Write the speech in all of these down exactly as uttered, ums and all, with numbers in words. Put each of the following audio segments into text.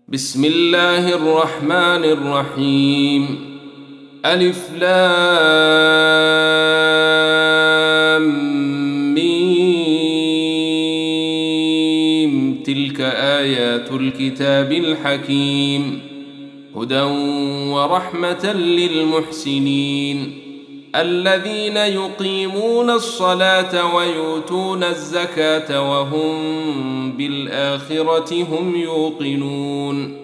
بسم الله الرحمن الرحيم. ألف لام ميم. تلك آيات الكتاب الحكيم، هدى ورحمة للمحسنين الذين يقيمون الصلاة ويؤتون الزكاة وهم بالآخرة هم يوقنون.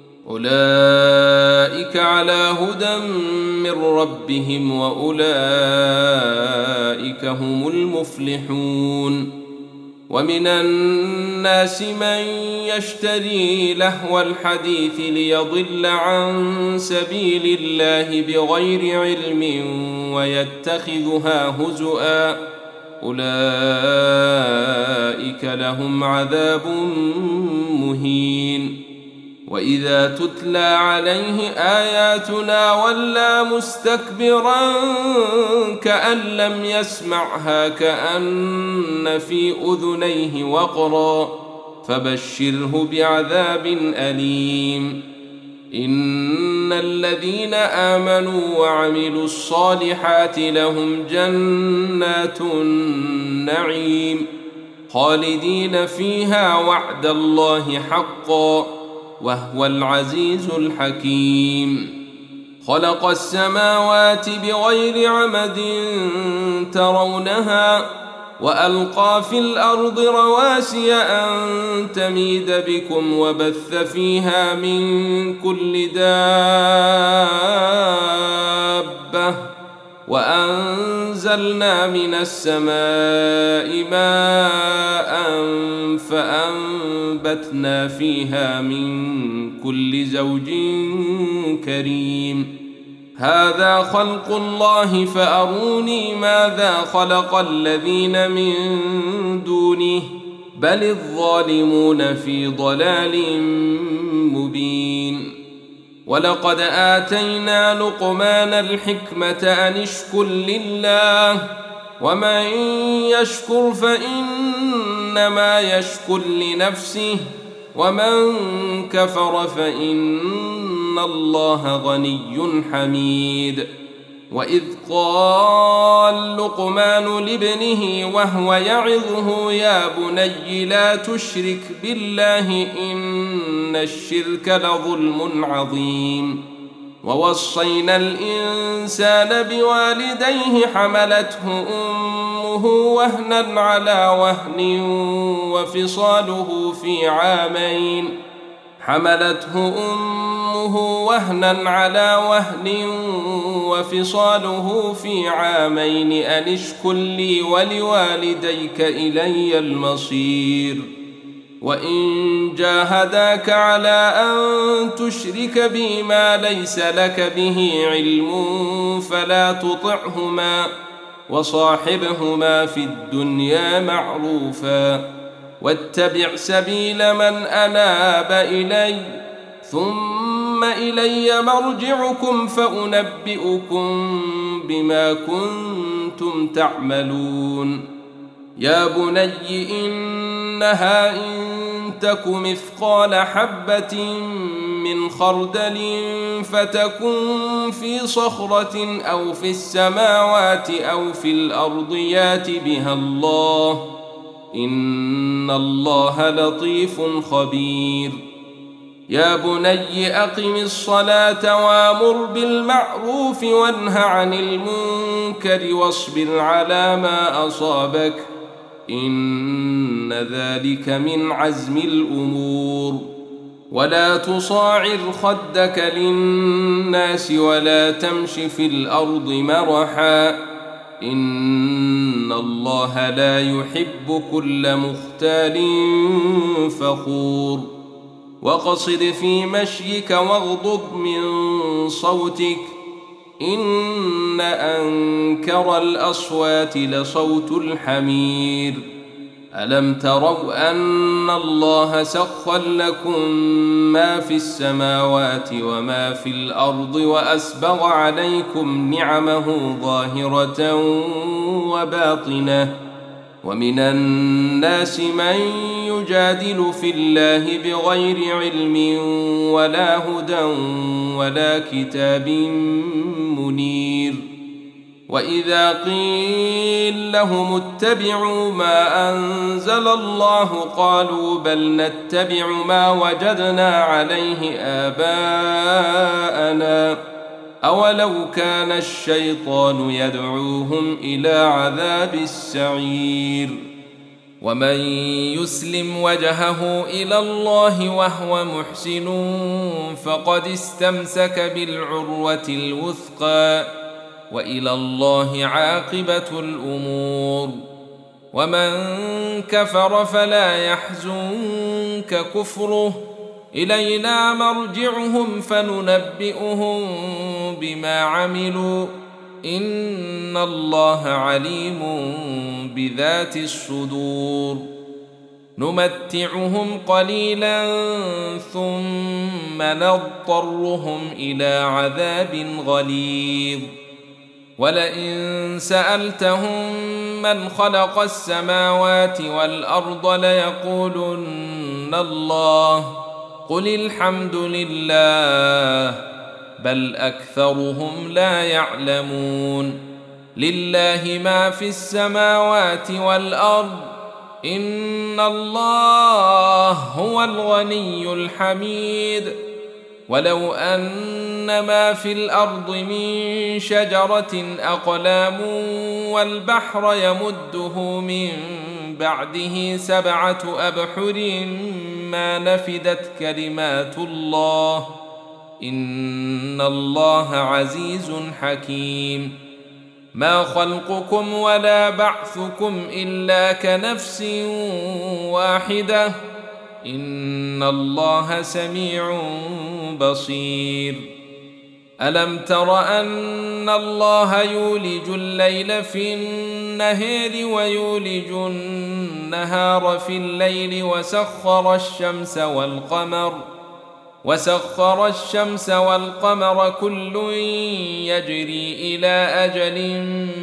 أولئك على هدى من ربهم وأولئك هم المفلحون. ومن الناس من يشتري لهو الحديث ليضل عن سبيل الله بغير علم ويتخذها هزؤا، أولئك لهم عذاب مهين. وإذا تتلى عليه آياتنا ولى مستكبرا كأن لم يسمعها كأن في أذنيه وقرا، فبشره بعذاب أليم. إن الذين آمنوا وعملوا الصالحات لهم جنات النعيم خالدين فيها وعد الله حقا وهو العزيز الحكيم. خلق السماوات بغير عمد ترونها وألقى في الأرض رواسي أن تميد بكم وبث فيها من كل دابة وأنزلنا من السماء ماء فأنبتنا فيها من كل زوج كريم. هذا خلق الله فأروني ماذا خلق الذين من دونه بل الظالمون في ضلال مبين. ولقد آتينا لقمان الحكمة أن اشكر لله ومن يشكر فإنما يشكر لنفسه ومن كفر فإن الله غني حميد. وإذ قال لقمان لابنه وهو يعظه يا بني لا تشرك بالله إن الشرك لظلم عظيم. ووصينا الإنسان بوالديه حملته أمه وهنا على وهن وفصاله في عامين حملته أمه وهنا على وهن وفصاله في عامين أن اشكر لي ولوالديك إلي المصير. وإن جاهداك على أن تشرك بي ما ليس لك به علم فلا تطعهما وصاحبهما في الدنيا معروفا واتبع سبيل من أناب إلي ثم إلي مرجعكم فأنبئكم بما كنتم تعملون. يا بني إنها إن تك مثقال حبة من خردل فتكن في صخرة أو في السماوات أو في الأرض يات بها الله إن الله لطيف خبير. يا بني أقم الصلاة وامر بالمعروف وانه عن المنكر واصبر على ما أصابك إن ذلك من عزم الأمور. ولا تصاعر خدك للناس ولا تمش في الأرض مرحا إن الله لا يحب كل مختال فخور. وقصد في مشيك واغضض من صوتك إن أنكر الأصوات لصوت الحمير. ألم تروا أن الله سخر لكم ما في السماوات وما في الأرض وأسبغ عليكم نعمه ظاهرة وباطنة ومن الناس من يجادل في الله بغير علم ولا هدى ولا كتاب منير. وإذا قيل لهم اتبعوا ما أنزل الله قالوا بل نتبع ما وجدنا عليه آباءنا أولو كان الشيطان يدعوهم إلى عذاب السعير. ومن يسلم وجهه إلى الله وهو محسن فقد استمسك بالعروة الوثقى وإلى الله عاقبة الأمور. ومن كفر فلا يحزنك كفره إلينا مرجعهم فننبئهم بما عملوا إن الله عليم بذات الصدور. نمتعهم قليلا ثم نضطرهم إلى عذاب غليظ. ولئن سألتهم من خلق السماوات والأرض ليقولن الله قل الحمد لله بل أكثرهم لا يعلمون. لله ما في السماوات والأرض إن الله هو الغني الحميد. ولو أن ما في الأرض من شجرة أقلام والبحر يمده من بعده سبعة أبحر ما نفدت كلمات الله إن الله عزيز حكيم. ما خلقكم ولا بعثكم إلا كنفس واحدة إن الله سميع بصير. ألم تر أن الله يولج الليل في النهار ويولج النهار في الليل وسخر الشمس والقمر وسخر الشمس والقمر كل يجري إلى أجل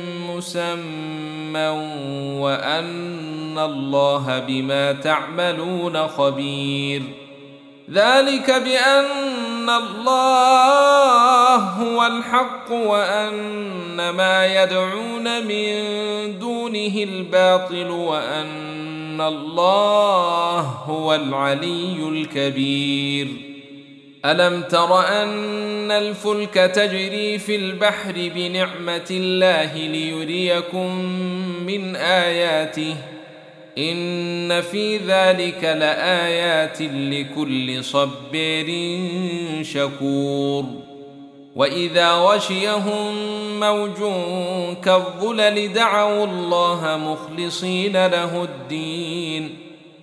مسمى وأن الله بما تعملون خبير. ذلك بأن الله هو الحق وأن ما يدعون من دونه الباطل وأن الله هو العلي الكبير. ألم تر أن الفلك تجري في البحر بنعمة الله ليريكم من آياته إن في ذلك لآيات لكل صبار شكور. وإذا غشيهم موج كالظلل دعوا الله مخلصين له الدين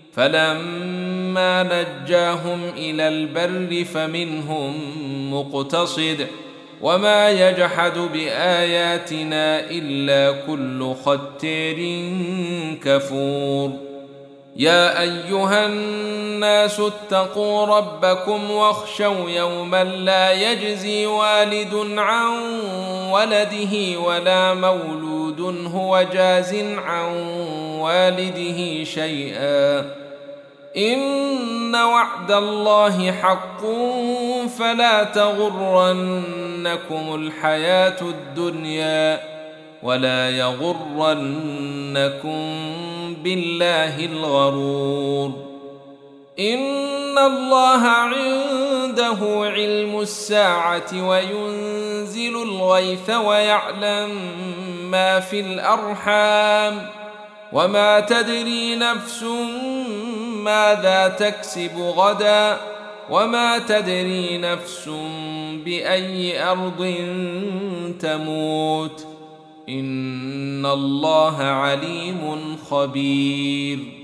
فلما نجاهم إلى البر فمنهم مقتصد وما يجحد بآياتنا إلا كل ختار كفور. يا أيها الناس اتقوا ربكم واخشوا يوما لا يجزي والد عن ولده ولا مولود هو جاز عن والده شيئا إن وعد الله حق فلا تغرنكم الحياة الدنيا ولا يغرنكم بالله الغرور. إن الله عنده علم الساعة وينزل الغيث ويعلم ما في الأرحام وما تدري نفس ماذا تكسب غدا وما تدري نفس بأي أرض تموت إن الله عليم خبير.